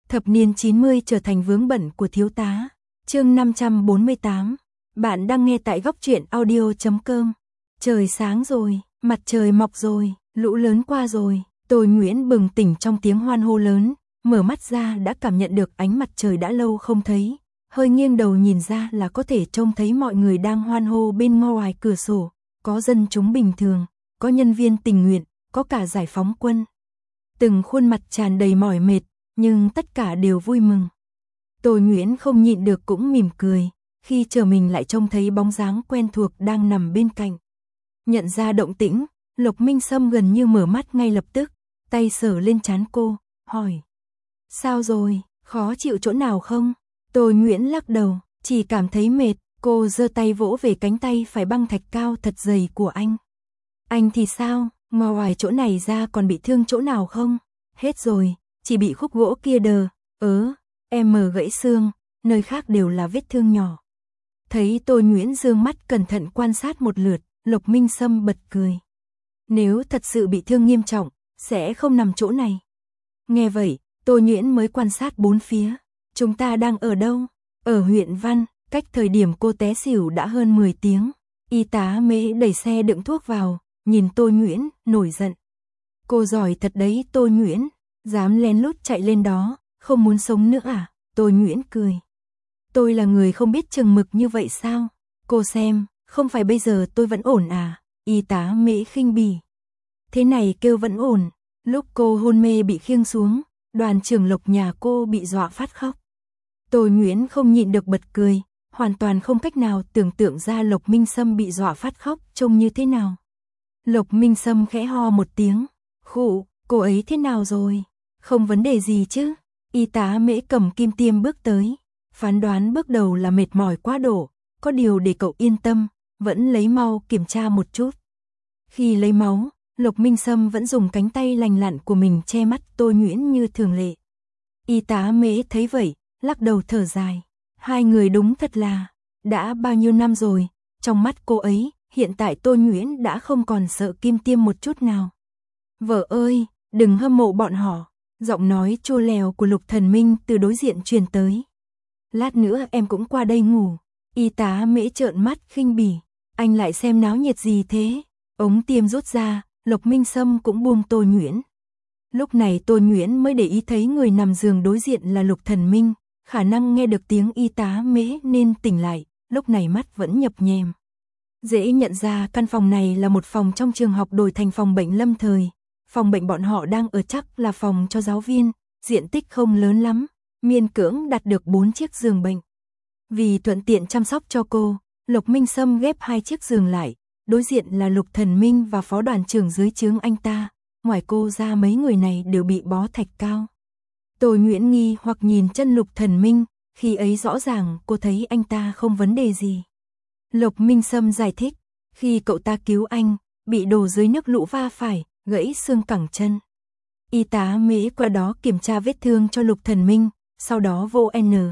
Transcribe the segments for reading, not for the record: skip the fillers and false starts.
Thập niên 90 trở thành vướng bận của thiếu tá. Chương 548. Bạn đang nghe tại góc truyện audio.com. Trời sáng rồi, mặt trời mọc rồi, lũ lớn qua rồi. Tôi Nguyễn bừng tỉnh trong tiếng hoan hô lớn, mở mắt ra đã cảm nhận được ánh mặt trời đã lâu không thấy. Hơi nghiêng đầu nhìn ra là có thể trông thấy mọi người đang hoan hô bên ngoài cửa sổ. Có dân chúng bình thường, có nhân viên tình nguyện, có cả giải phóng quân. Từng khuôn mặt tràn đầy mỏi mệt, nhưng tất cả đều vui mừng. Tôi Nguyễn không nhịn được cũng mỉm cười, khi chờ mình lại trông thấy bóng dáng quen thuộc đang nằm bên cạnh. Nhận ra động tĩnh, Lộc Minh Sâm gần như mở mắt ngay lập tức, tay sờ lên trán cô, hỏi. Sao rồi, khó chịu chỗ nào không? Tôi Nguyễn lắc đầu, chỉ cảm thấy mệt. Cô giơ tay vỗ về cánh tay phải băng thạch cao thật dày của anh. Anh thì sao, ngoài chỗ này ra còn bị thương chỗ nào không? Hết rồi, chỉ bị khúc gỗ kia đờ, em gãy xương, nơi khác đều là vết thương nhỏ. Thấy Tôi Nguyễn dương mắt cẩn thận quan sát một lượt, Lộc Minh Sâm bật cười. Nếu thật sự bị thương nghiêm trọng, sẽ không nằm chỗ này. Nghe vậy, Tôi Nguyễn mới quan sát bốn phía. Chúng ta đang ở đâu? Ở huyện Văn. Cách thời điểm cô té xỉu đã hơn 10 tiếng. Y tá Mễ đẩy xe đựng thuốc vào, nhìn Tôi Nguyễn, nổi giận. Cô giỏi thật đấy Tôi Nguyễn, dám lén lút chạy lên đó, không muốn sống nữa à? Tôi Nguyễn cười. Tôi là người không biết chừng mực như vậy sao? Cô xem, không phải bây giờ tôi vẫn ổn à? Y tá Mễ khinh bỉ. Thế này kêu vẫn ổn, lúc cô hôn mê bị khiêng xuống, đoàn trưởng Lộc nhà cô bị dọa phát khóc. Tôi Nguyễn không nhịn được bật cười. Hoàn toàn không cách nào tưởng tượng ra Lộc Minh Sâm bị dọa phát khóc trông như thế nào. Lộc Minh Sâm khẽ ho một tiếng. Khụ, cô ấy thế nào rồi? Không vấn đề gì chứ? Y tá Mễ cầm kim tiêm bước tới. Phán đoán bước đầu là mệt mỏi quá độ. Có điều để cậu yên tâm, vẫn lấy máu kiểm tra một chút. Khi lấy máu, Lộc Minh Sâm vẫn dùng cánh tay lành lặn của mình che mắt Tôi Nguyễn như thường lệ. Y tá Mễ thấy vậy, lắc đầu thở dài. Hai người đúng thật là, đã bao nhiêu năm rồi, trong mắt cô ấy, hiện tại Tôi Nguyễn đã không còn sợ kim tiêm một chút nào. Vợ ơi, đừng hâm mộ bọn họ, giọng nói chua lèo của Lục Thần Minh từ đối diện truyền tới. Lát nữa em cũng qua đây ngủ. Y tá Mễ trợn mắt khinh bỉ, anh lại xem náo nhiệt gì thế? Ống tiêm rút ra, Lộc Minh Sâm cũng buông Tôi Nguyễn. Lúc này Tôi Nguyễn mới để ý thấy người nằm giường đối diện là Lục Thần Minh. Khả năng nghe được tiếng y tá Mễ nên tỉnh lại, lúc này mắt vẫn nhập nhèm. Dễ nhận ra căn phòng này là một phòng trong trường học đổi thành phòng bệnh lâm thời. Phòng bệnh bọn họ đang ở chắc là phòng cho giáo viên, diện tích không lớn lắm, miễn cưỡng đặt được 4 chiếc giường bệnh. Vì thuận tiện chăm sóc cho cô, Lộc Minh Sâm ghép 2 chiếc giường lại, đối diện là Lục Thần Minh và phó đoàn trưởng dưới trướng anh ta, ngoài cô ra mấy người này đều bị bó thạch cao. Tôi Nguyễn nghi hoặc nhìn chân Lục Thần Minh, khi ấy rõ ràng cô thấy anh ta không vấn đề gì. Lộc Minh Sâm giải thích, khi cậu ta cứu anh, bị đổ dưới nước lũ va phải, gãy xương cẳng chân. Y tá Mễ qua đó kiểm tra vết thương cho Lục Thần Minh, sau đó vô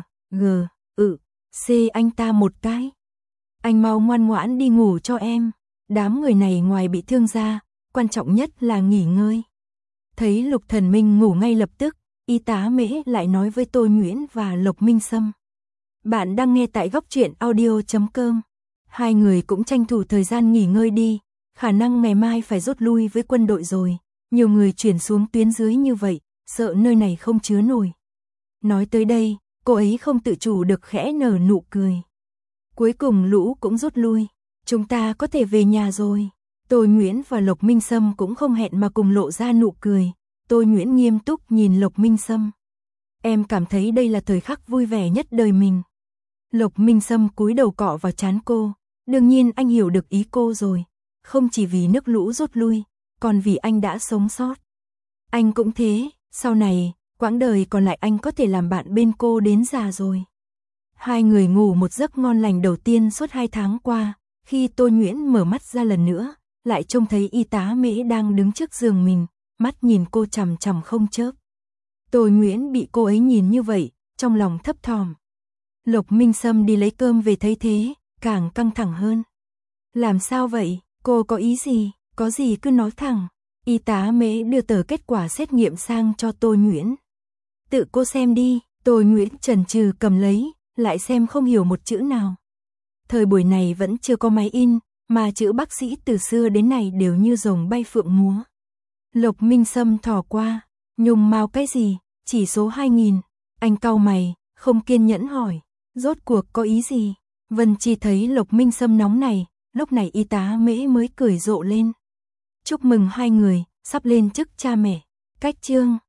C anh ta một cái. Anh mau ngoan ngoãn đi ngủ cho em, đám người này ngoài bị thương ra, quan trọng nhất là nghỉ ngơi. Thấy Lục Thần Minh ngủ ngay lập tức, Y tá Mễ lại nói với Tôi Nguyễn và Lộc Minh Sâm. Bạn đang nghe tại góc truyện audio.com. Hai người cũng tranh thủ thời gian nghỉ ngơi đi, khả năng ngày mai phải rút lui với quân đội rồi. Nhiều người chuyển xuống tuyến dưới như vậy, sợ nơi này không chứa nổi. Nói tới đây, cô ấy không tự chủ được khẽ nở nụ cười. Cuối cùng lũ cũng rút lui, chúng ta có thể về nhà rồi. Tôi Nguyễn và Lộc Minh Sâm cũng không hẹn mà cùng lộ ra nụ cười. Tôi Nguyễn nghiêm túc nhìn Lộc Minh Sâm. Em cảm thấy đây là thời khắc vui vẻ nhất đời mình. Lộc Minh Sâm cúi đầu cọ vào trán cô. Đương nhiên anh hiểu được ý cô rồi. Không chỉ vì nước lũ rút lui, còn vì anh đã sống sót. Anh cũng thế, sau này, quãng đời còn lại anh có thể làm bạn bên cô đến già rồi. Hai người ngủ một giấc ngon lành đầu tiên suốt 2 tháng qua. Khi Tôi Nguyễn mở mắt ra lần nữa, lại trông thấy y tá Mễ đang đứng trước giường mình. Mắt nhìn cô chằm chằm không chớp. Tôi Nguyễn bị cô ấy nhìn như vậy, trong lòng thấp thỏm. Lộc Minh Sâm đi lấy cơm về thấy thế, càng căng thẳng hơn. Làm sao vậy, cô có ý gì, có gì cứ nói thẳng. Y tá Mễ đưa tờ kết quả xét nghiệm sang cho Tôi Nguyễn. Tự cô xem đi, tôi Nguyễn chần chừ cầm lấy, lại xem không hiểu một chữ nào. Thời buổi này vẫn chưa có máy in, mà chữ bác sĩ từ xưa đến nay đều như rồng bay phượng múa. Lộc Minh Sâm thò qua, nhung mao cái gì, chỉ số 2000. Anh cau mày, không kiên nhẫn hỏi, rốt cuộc có ý gì? Vân Chi thấy Lộc Minh Sâm nóng này, lúc này y tá Mễ mới cười rộ lên. Chúc mừng hai người, sắp lên chức cha mẹ. Cách chương